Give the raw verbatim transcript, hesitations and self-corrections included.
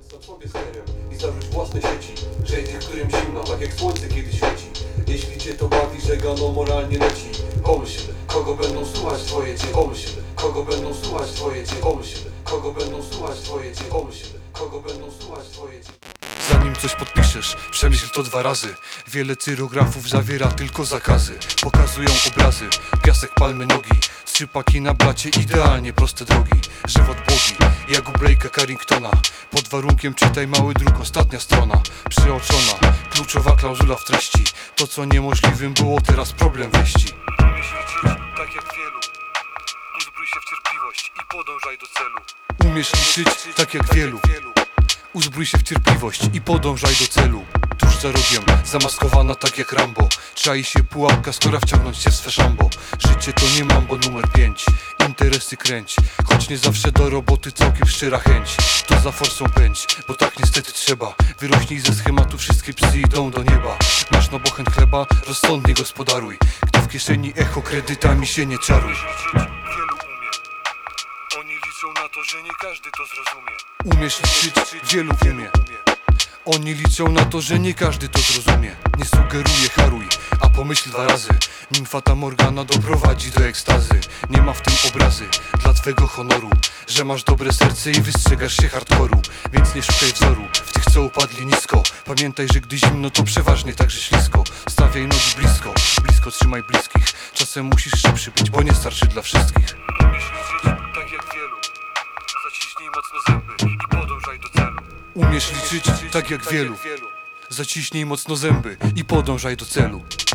Za tobie sterem i zawróć własne sieci. Żej tych, którym zimno, tak jak słońce kiedy świeci. Jeśli cię to bawi, że gano moralnie leci, pomyśl, kogo będą słuchać twoje dzieci. Pomyśl, kogo będą słuchać twoje dzieci. Pomyśl, kogo będą słuchać twoje dzieci. Pomyśl, kogo będą słuchać twoje dzieci. Zanim coś podpiszesz, przemyśl to dwa razy. Wiele cyrografów zawiera tylko zakazy. Pokazują obrazy, piasek, palmy, nogi, trzypaki na blacie, idealnie proste drogi. Żywot błogi, jak u Blake'a Carringtona. Pod warunkiem czytaj mały druk, ostatnia strona. Przeoczona, kluczowa klauzula w treści. To co niemożliwym było, teraz problem wieści. Umiesz liczyć, tak jak wielu. Uzbrój się w cierpliwość i podążaj do celu. Umiesz liczyć, tak jak wielu. Uzbrój się w cierpliwość i podążaj do celu. Tuż za rogiem, zamaskowana tak jak Rambo. Czai się pułapka, skora wciągnąć się w swe szambo. Życie to nie mambo numer pięć. Interesy kręć, choć nie zawsze do roboty całkiem szczera chęć. To za forsą pędź, bo tak niestety trzeba. Wyrośnij ze schematu, wszystkie psy idą do nieba. Masz na bochen chleba, rozsądnie gospodaruj. Gdy w kieszeni echo, kredytami się nie czaruj. Wielu umie. Oni liczą na to, że nie każdy to zrozumie. Umiesz liczyć, wielu umie. Oni liczą na to, że nie każdy to zrozumie. Nie sugeruję, haruj, a pomyśl dwa razy. Nim Fata Morgana doprowadzi do ekstazy. Nie ma w tym obrazy dla twego honoru, że masz dobre serce i wystrzegasz się hardkoru. Więc nie szukaj wzoru w tych, co upadli nisko. Pamiętaj, że gdy zimno, to przeważnie także ślisko. Stawiaj nogi blisko, blisko trzymaj bliskich. Czasem musisz szybszy być, bo nie starczy dla wszystkich. Umiesz liczyć, tak jak wielu. Zaciśnij mocno zęby i podążaj do celu. Umiesz liczyć, tak jak wielu. Zaciśnij mocno zęby i podążaj do celu.